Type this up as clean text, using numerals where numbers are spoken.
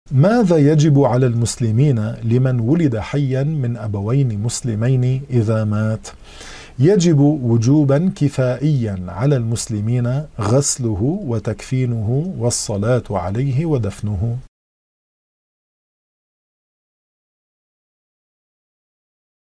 ماذا يجب على المسلمين لمن ولد حيا من أبوين مسلمين إذا مات؟ يجب وجوبا كفائيا على المسلمين غسله وتكفينه والصلاة عليه ودفنه.